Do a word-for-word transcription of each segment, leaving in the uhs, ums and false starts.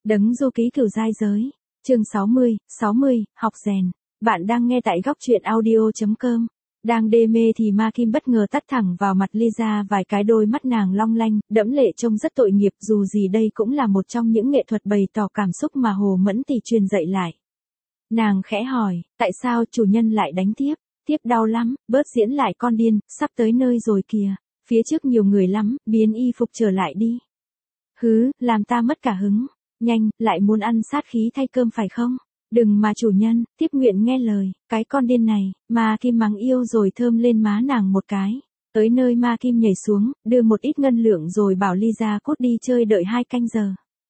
Đấng du ký cửu giai giới. Chương sáu mươi, sáu mươi, học rèn. Bạn đang nghe tại góc truyện audio chấm com. Đang đê mê thì Ma Kim bất ngờ tắt thẳng vào mặt Lisa vài cái, đôi mắt nàng long lanh, đẫm lệ trông rất tội nghiệp, dù gì đây cũng là một trong những nghệ thuật bày tỏ cảm xúc mà Hồ Mẫn Tỷ truyền dạy lại. Nàng khẽ hỏi, tại sao chủ nhân lại đánh tiếp? Tiếp đau lắm, bớt diễn lại con điên, sắp tới nơi rồi kìa. Phía trước nhiều người lắm, biến y phục trở lại đi. Hứ, làm ta mất cả hứng. Nhanh, lại muốn ăn sát khí thay cơm phải không? Đừng mà chủ nhân, tiếp nguyện nghe lời, cái con điên này. Ma Kim mắng yêu rồi thơm lên má nàng một cái. Tới nơi Ma Kim nhảy xuống, đưa một ít ngân lượng rồi bảo Lisa cút đi chơi đợi hai canh giờ.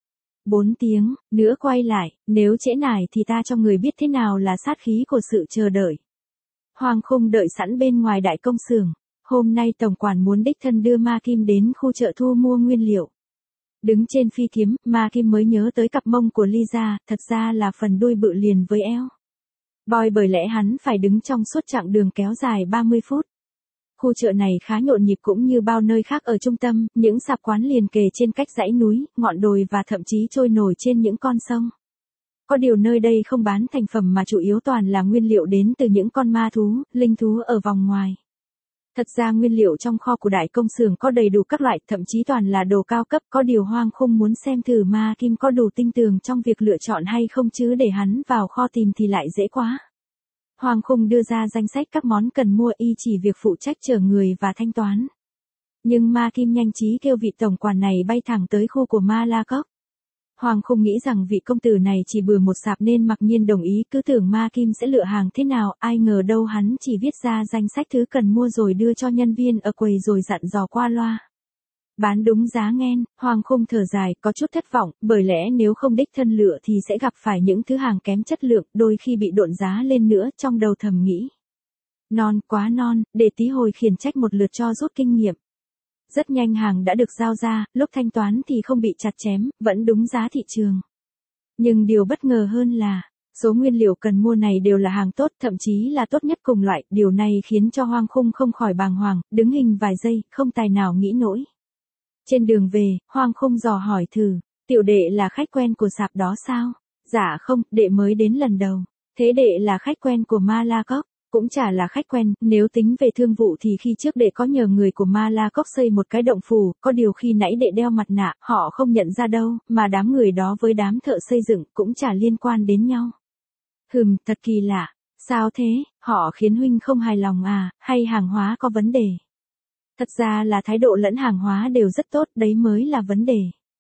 Bốn tiếng, nữa quay lại, nếu trễ nải thì ta cho người biết thế nào là sát khí của sự chờ đợi. Hoàng Khung đợi sẵn bên ngoài đại công xưởng. Hôm nay tổng quản muốn đích thân đưa Ma Kim đến khu chợ thu mua nguyên liệu. Đứng trên phi kiếm, Ma Kim mới nhớ tới cặp mông của Lisa, thật ra là phần đuôi bự liền với eo. Boy bởi lẽ hắn phải đứng trong suốt chặng đường kéo dài ba mươi phút. Khu chợ này khá nhộn nhịp cũng như bao nơi khác ở trung tâm, những sạp quán liền kề trên cách dãy núi, ngọn đồi và thậm chí trôi nổi trên những con sông. Có điều nơi đây không bán thành phẩm mà chủ yếu toàn là nguyên liệu đến từ những con ma thú, linh thú ở vòng ngoài. Thật ra nguyên liệu trong kho của đại công xưởng có đầy đủ các loại, thậm chí toàn là đồ cao cấp, có điều Hoàng Khung muốn xem thử Ma Kim có đủ tinh tường trong việc lựa chọn hay không, chứ để hắn vào kho tìm thì lại dễ quá. Hoàng Khung đưa ra danh sách các món cần mua, y chỉ việc phụ trách chở người và thanh toán. Nhưng Ma Kim nhanh trí kêu vị tổng quản này bay thẳng tới khu của Ma La Cốc. Hoàng Khung nghĩ rằng vị công tử này chỉ bừa một sạp nên mặc nhiên đồng ý, cứ tưởng Ma Kim sẽ lựa hàng thế nào, ai ngờ đâu hắn chỉ viết ra danh sách thứ cần mua rồi đưa cho nhân viên ở quầy rồi dặn dò qua loa. Bán đúng giá nghen. Hoàng Khung thở dài, có chút thất vọng, bởi lẽ nếu không đích thân lựa thì sẽ gặp phải những thứ hàng kém chất lượng, đôi khi bị độn giá lên nữa, trong đầu thầm nghĩ. Non, quá non, để tí hồi khiển trách một lượt cho rút kinh nghiệm. Rất nhanh hàng đã được giao ra, lúc thanh toán thì không bị chặt chém, vẫn đúng giá thị trường. Nhưng điều bất ngờ hơn là, số nguyên liệu cần mua này đều là hàng tốt, thậm chí là tốt nhất cùng loại, điều này khiến cho Hoàng Khung không khỏi bàng hoàng, đứng hình vài giây, không tài nào nghĩ nổi. Trên đường về, Hoàng Khung dò hỏi thử, tiểu đệ là khách quen của sạp đó sao? Dạ không, đệ mới đến lần đầu. Thế đệ là khách quen của Ma La Cốc? Cũng chả là khách quen, nếu tính về thương vụ thì khi trước đệ có nhờ người của Ma La Cốc xây một cái động phủ, có điều khi nãy đệ đeo mặt nạ, họ không nhận ra đâu, mà đám người đó với đám thợ xây dựng cũng chả liên quan đến nhau. Hừm, thật kỳ lạ. Sao thế, họ khiến huynh không hài lòng à, hay hàng hóa có vấn đề? Thật ra là thái độ lẫn hàng hóa đều rất tốt, đấy mới là vấn đề.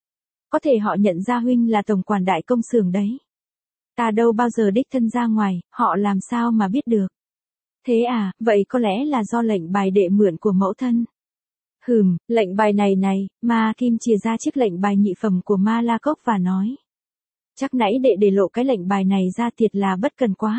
Có thể họ nhận ra huynh là tổng quản đại công xưởng đấy. Ta đâu bao giờ đích thân ra ngoài, họ làm sao mà biết được. Thế à, vậy có lẽ là do lệnh bài đệ mượn của mẫu thân. Hừm, lệnh bài này này, Ma Kim chìa ra chiếc lệnh bài nhị phẩm của Ma La Cốc và nói. Chắc nãy đệ để lộ cái lệnh bài này ra thiệt là bất cần quá.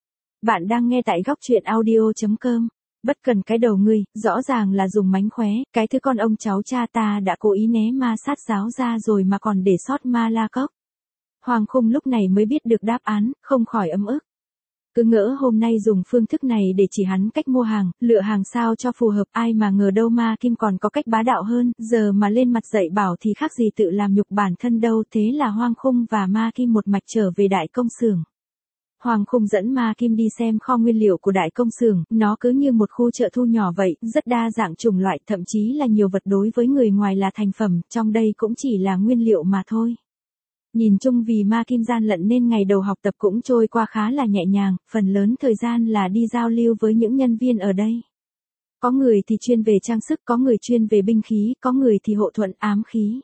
Bạn đang nghe tại góc truyện audio chấm com. Bất cần cái đầu ngươi, rõ ràng là dùng mánh khóe, cái thứ con ông cháu cha ta đã cố ý né ma sát giáo ra rồi mà còn để sót Ma La Cốc. Hoàng Khung lúc này mới biết được đáp án, không khỏi ấm ức. Cứ ngỡ hôm nay dùng phương thức này để chỉ hắn cách mua hàng, lựa hàng sao cho phù hợp, ai mà ngờ đâu Ma Kim còn có cách bá đạo hơn, giờ mà lên mặt dạy bảo thì khác gì tự làm nhục bản thân đâu. Thế là Hoàng Khung và Ma Kim một mạch trở về đại công xưởng. Hoàng Khung dẫn Ma Kim đi xem kho nguyên liệu của đại công xưởng, nó cứ như một khu chợ thu nhỏ vậy, rất đa dạng chủng loại, thậm chí là nhiều vật đối với người ngoài là thành phẩm, trong đây cũng chỉ là nguyên liệu mà thôi. Nhìn chung vì Ma Kim gian lận nên ngày đầu học tập cũng trôi qua khá là nhẹ nhàng, phần lớn thời gian là đi giao lưu với những nhân viên ở đây. Có người thì chuyên về trang sức, có người chuyên về binh khí, có người thì hộ thuẫn ám khí.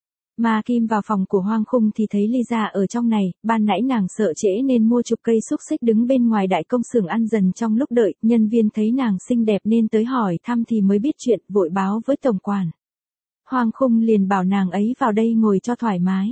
Ma Kim vào phòng của Hoàng Khung thì thấy Lisa ở trong này, ban nãy nàng sợ trễ nên mua chục cây xúc xích đứng bên ngoài đại công xưởng ăn dần trong lúc đợi, nhân viên thấy nàng xinh đẹp nên tới hỏi thăm thì mới biết chuyện, vội báo với tổng quản. Hoàng Khung liền bảo nàng ấy vào đây ngồi cho thoải mái.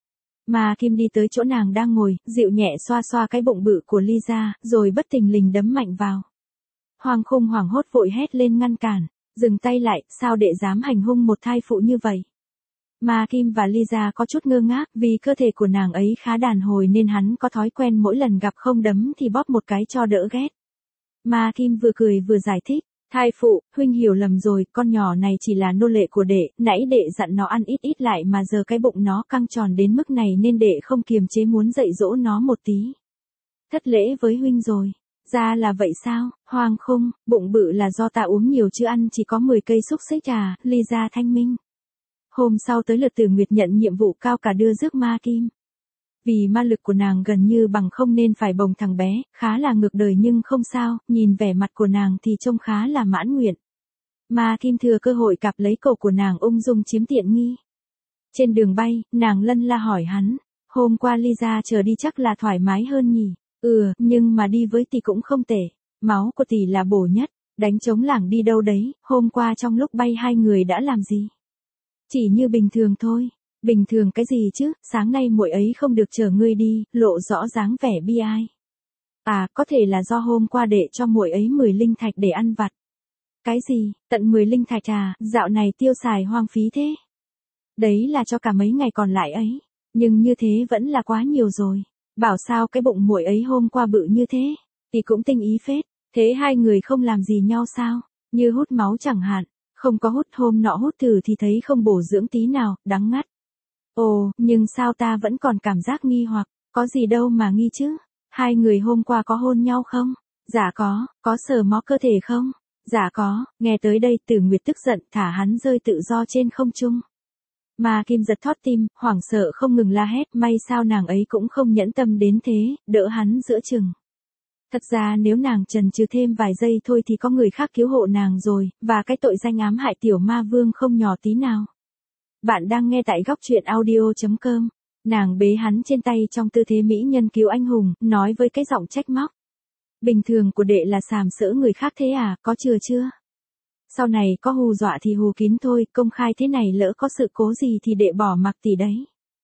Ma Kim đi tới chỗ nàng đang ngồi, dịu nhẹ xoa xoa cái bụng bự của Lisa, rồi bất thình lình đấm mạnh vào. Hoàng Khung hoảng hốt vội hét lên ngăn cản, dừng tay lại, sao đệ dám hành hung một thai phụ như vậy? Ma Kim và Lisa có chút ngơ ngác, vì cơ thể của nàng ấy khá đàn hồi nên hắn có thói quen mỗi lần gặp không đấm thì bóp một cái cho đỡ ghét. Ma Kim vừa cười vừa giải thích, Thai phụ, huynh hiểu lầm rồi, con nhỏ này chỉ là nô lệ của đệ, nãy đệ dặn nó ăn ít ít lại mà giờ cái bụng nó căng tròn đến mức này nên đệ không kiềm chế muốn dạy dỗ nó một tí. Thất lễ với huynh rồi. Ra là vậy sao, Hoàng Khung, bụng bự là do ta uống nhiều chứ ăn chỉ có mười cây xúc xích à, ly ra thanh minh. Hôm sau tới lượt Tử Nguyệt nhận nhiệm vụ cao cả đưa rước ma kim. Vì ma lực của nàng gần như bằng không nên phải bồng thằng bé, khá là ngược đời nhưng không sao, nhìn vẻ mặt của nàng thì trông khá là mãn nguyện. Ma kim thừa cơ hội cạp lấy cổ của nàng ung dung chiếm tiện nghi. Trên đường bay, nàng lân la hỏi hắn, hôm qua ly ra chờ đi chắc là thoải mái hơn nhỉ? Ừ, nhưng mà đi với tỷ cũng không tệ, máu của tỷ là bổ nhất, đánh trống lảng đi đâu đấy, hôm qua trong lúc bay hai người đã làm gì? Chỉ như bình thường thôi. Bình thường cái gì chứ, sáng nay muội ấy không được chở ngươi đi, lộ rõ dáng vẻ bi ai. À, có thể là do hôm qua đệ cho muội ấy mười linh thạch để ăn vặt. Cái gì, tận mười linh thạch à, dạo này tiêu xài hoang phí thế. Đấy là cho cả mấy ngày còn lại ấy, nhưng như thế vẫn là quá nhiều rồi. Bảo sao cái bụng muội ấy hôm qua bự như thế, thì cũng tinh ý phết, thế hai người không làm gì nhau sao, như hút máu chẳng hạn, không có hút hôm nọ hút thử thì thấy không bổ dưỡng tí nào, đắng ngắt. Ồ, nhưng sao ta vẫn còn cảm giác nghi hoặc, có gì đâu mà nghi chứ, hai người hôm qua có hôn nhau không? Dạ có, có sờ mó cơ thể không? Dạ có, nghe tới đây Tử Nguyệt tức giận thả hắn rơi tự do trên không trung. Ma Kim giật thót tim, hoảng sợ không ngừng la hét, may sao nàng ấy cũng không nhẫn tâm đến thế, đỡ hắn giữa chừng. Thật ra nếu nàng chần chừ thêm vài giây thôi thì có người khác cứu hộ nàng rồi, và cái tội danh ám hại tiểu ma vương không nhỏ tí nào. Bạn đang nghe tại góc truyện audio chấm com. Nàng bế hắn trên tay trong tư thế mỹ nhân cứu anh hùng, nói với cái giọng trách móc. Bình thường của đệ là sàm sỡ người khác thế à, có chừa chưa? Sau này có hù dọa thì hù kín thôi, công khai thế này lỡ có sự cố gì thì đệ bỏ mặc tỷ đấy.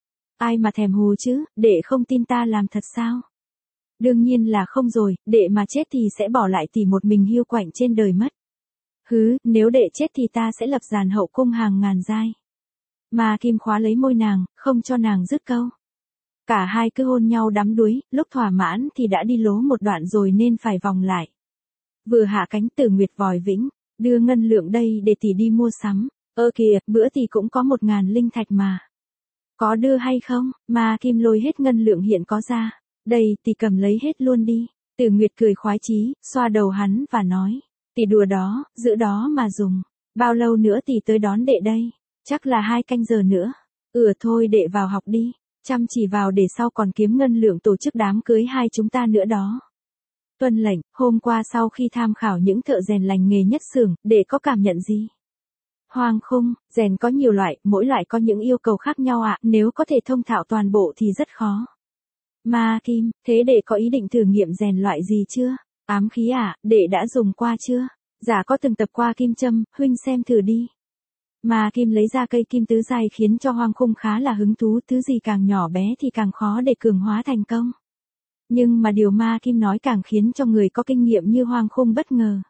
Ai mà thèm hù chứ, đệ không tin ta làm thật sao? Đương nhiên là không rồi, đệ mà chết thì sẽ bỏ lại tỷ một mình hiu quạnh trên đời mất. Hứ, nếu đệ chết thì ta sẽ lập giàn hậu cung hàng ngàn giai. Ma Kim khóa lấy môi nàng, không cho nàng dứt câu. Cả hai cứ hôn nhau đắm đuối, lúc thỏa mãn thì đã đi lố một đoạn rồi nên phải vòng lại. Vừa hạ cánh Tử Nguyệt vòi vĩnh, đưa ngân lượng đây để tỷ đi mua sắm. Ơ kìa, bữa tỷ cũng có một ngàn linh thạch mà. Có đưa hay không? Ma Kim lôi hết ngân lượng hiện có ra. Đây, tỷ cầm lấy hết luôn đi. Tử Nguyệt cười khoái chí, xoa đầu hắn và nói. Tỷ đùa đó, giữ đó mà dùng. Bao lâu nữa tỷ tới đón đệ đây? Chắc là hai canh giờ nữa. Ừ thôi đệ vào học đi. Chăm chỉ vào để sau còn kiếm ngân lượng tổ chức đám cưới hai chúng ta nữa đó. Tuân lệnh, hôm qua sau khi tham khảo những thợ rèn lành nghề nhất xưởng, đệ có cảm nhận gì? Hoàng Khung, rèn có nhiều loại, mỗi loại có những yêu cầu khác nhau ạ, à, nếu có thể thông thạo toàn bộ thì rất khó. Ma Kim, thế đệ có ý định thử nghiệm rèn loại gì chưa? Ám khí à, đệ đã dùng qua chưa? Dạ có từng tập qua kim châm, huynh xem thử đi. Ma Kim lấy ra cây kim tứ giai khiến cho Hoàng Khung khá là hứng thú, thứ gì càng nhỏ bé thì càng khó để cường hóa thành công. Nhưng mà điều Ma Kim nói càng khiến cho người có kinh nghiệm như Hoàng Khung bất ngờ.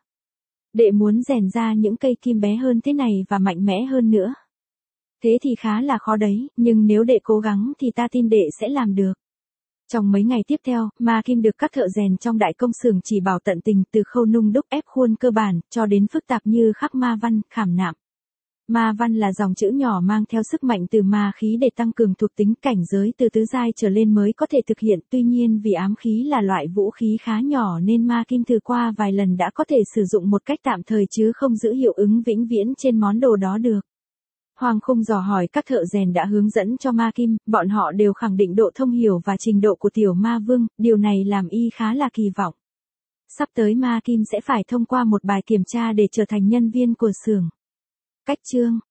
Đệ muốn rèn ra những cây kim bé hơn thế này và mạnh mẽ hơn nữa. Thế thì khá là khó đấy, nhưng nếu đệ cố gắng thì ta tin đệ sẽ làm được. Trong mấy ngày tiếp theo, Ma Kim được các thợ rèn trong đại công xưởng chỉ bảo tận tình, từ khâu nung đúc ép khuôn cơ bản, cho đến phức tạp như khắc ma văn, khảm nạm. Ma văn là dòng chữ nhỏ mang theo sức mạnh từ ma khí để tăng cường thuộc tính cảnh giới từ tứ giai trở lên mới có thể thực hiện. Tuy nhiên vì ám khí là loại vũ khí khá nhỏ nên Ma Kim thử qua vài lần đã có thể sử dụng một cách tạm thời chứ không giữ hiệu ứng vĩnh viễn trên món đồ đó được. Hoàng Khung dò hỏi các thợ rèn đã hướng dẫn cho Ma Kim, bọn họ đều khẳng định độ thông hiểu và trình độ của tiểu ma vương, điều này làm y khá là kỳ vọng. Sắp tới Ma Kim sẽ phải thông qua một bài kiểm tra để trở thành nhân viên của xưởng. Cách chương